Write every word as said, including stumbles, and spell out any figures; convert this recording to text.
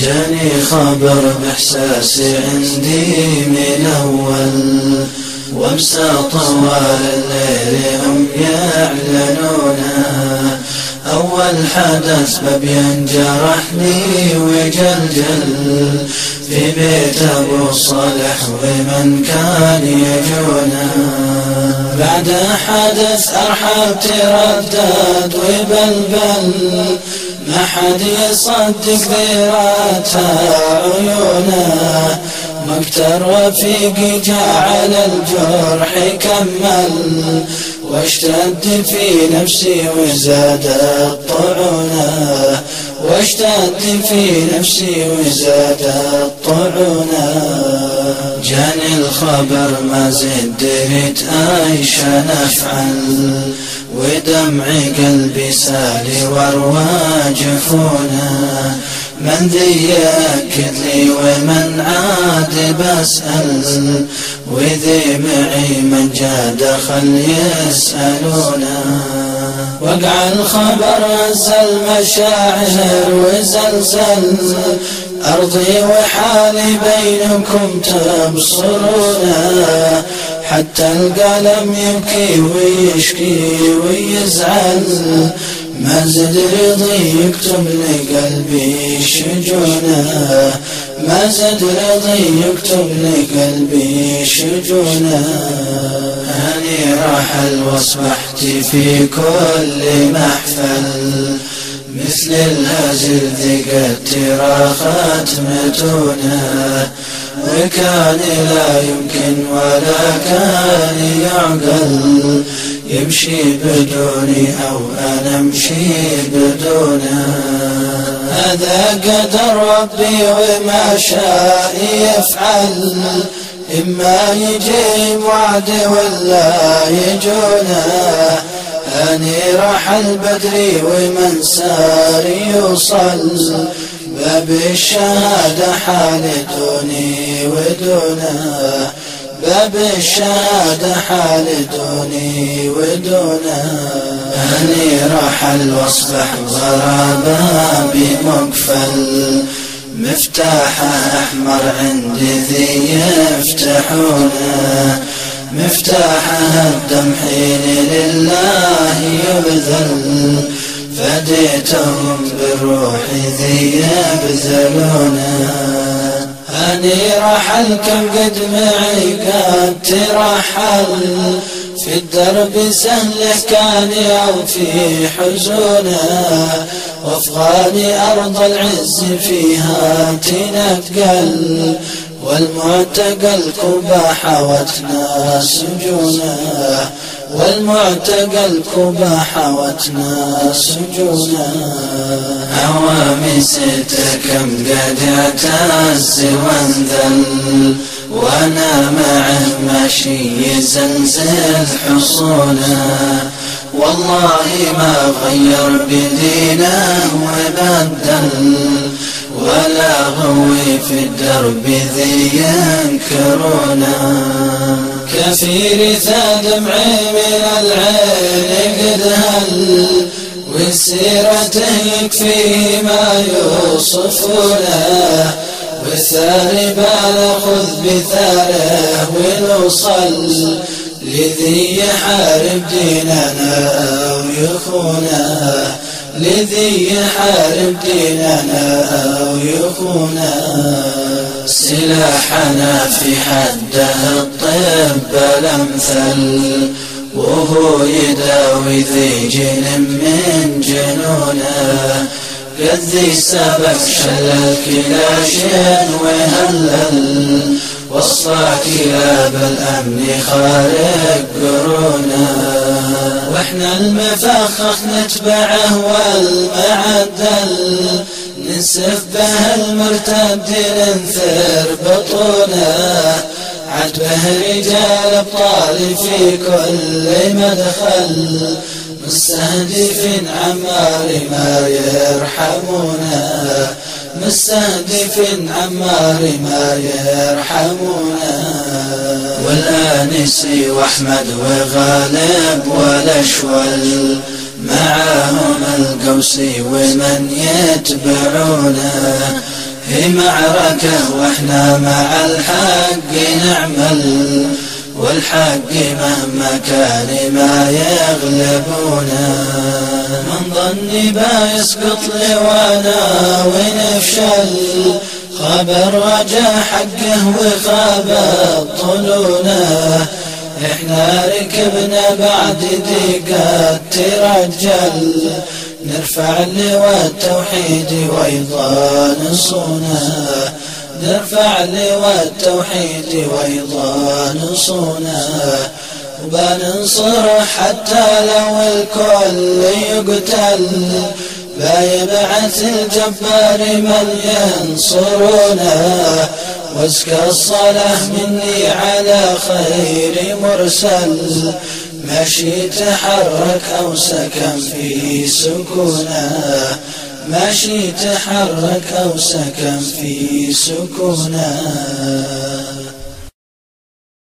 جاني خبر بإحساسي عندي من أول، وامسى طوال الليل هم يعلنونه. أول حدث ببين جرحني وجلجل في بيت أبو صالح ومن كان يجونه. بعد حدث أرحب تردد وبلبل، ما حد يصدق ذراتها عيونه. مكتر رفيقي جاء على الجرح كمل، واشتد في نفسي وزادت طعنه. واشتد في نفسي وزادت طعنه. جاني الخبر ما زد دريت ايش نفعل، ودمع قلبي سالي واروى جفونه. من ذي يأكد لي ومن عاد بسأل، وذي معي من جاء دخل يسألونه. وقع الخبر هزل مشاعر وزلزل أرضي وحالي بينكم تبصرونه. حتى القلم يبكي ويشكي ويزعل، ما زد رضي يكتب لقلبي شجونه. ما زد رضي يكتب لقلبي شجونه. أني رحل واصبحت في كل محفل، مثل الهزل ذقت راخت متونه. وكان لا يمكن ولا كان يعقل، يمشي بدوني أو أنا أمشي بدونه. هذا قدر ربي وما شاء يفعل، إما يجي وعد ولا يجونه. أني رحل بدري ومن سار يوصل، باب الشهادة حال دوني ودونه. باب الشهادة حال دوني ودونه. أني رحل واصبح غرابة بمقفل، مفتاحه أحمر عندي ذي يفتحونه. مفتاحه الدمحين لله يبذل، فديتهم بالروح ذي يبذلونه. أني رحل كم قد معي قد ترحل، في الدرب سهله كان أو في حزونه. وافغاني أرض العز فيها تنتقل، والمعتقل كوبا حوتنا سجونه. والمعتقل كوبا حوتنا سجونه. عوامي ستة كم قد اعتز وانذل، وانا معه ماشي يزلزل حصونه. والله ما غير بدينه وبدل، ولا غوي في الدرب ذي ينكرونه. كثير ذا دمعي من العين قد هل، وسيرته يكفي ما يوصفونه. والثاني بناخذ بثاره ونوصل، لذي يحارب ديننا أو يخونه. لذي يحارب ديننا أو يخونه. سلاحنا في حده الطب الأمثل، وهو يداوي ذي جن من جنونه. قد ذي سبك شل الكلاش وهلل، وصى كلاب الأمن خارق قرونه. واحنا المفخخ نتبعه والمعدل، ننسف به المرتد ننثر بطونه. عتبه رجال أبطال في كل مدخل، مستهدف عمار ما يرحمونه. مستهدف عمار ما يرحمونه. والآنسي وأحمد وغالب والأشول، معاهم القوسي ومن يتبعونه. معركة واحنا مع الحق نعمل، والحق مهما كان ما يغلبونا. من ظني بيسقط لوانا ونفشل، خاب الرجا حقه وخاب طلونا. احنا ركبنا بعد دقات ترجل، نرفع لواء التوحيد وأيضا نصونا. نرفع لواء التوحيد وأيضا نصونا. وبننصر حتى لو الكل يقتل، بيبعث الجبار من ينصرنا. وازكى الصلاة مني على خير مرسل، ماشي تحرك أو سكن في سكونه. ماشي تحرك أو سكن في سكونه.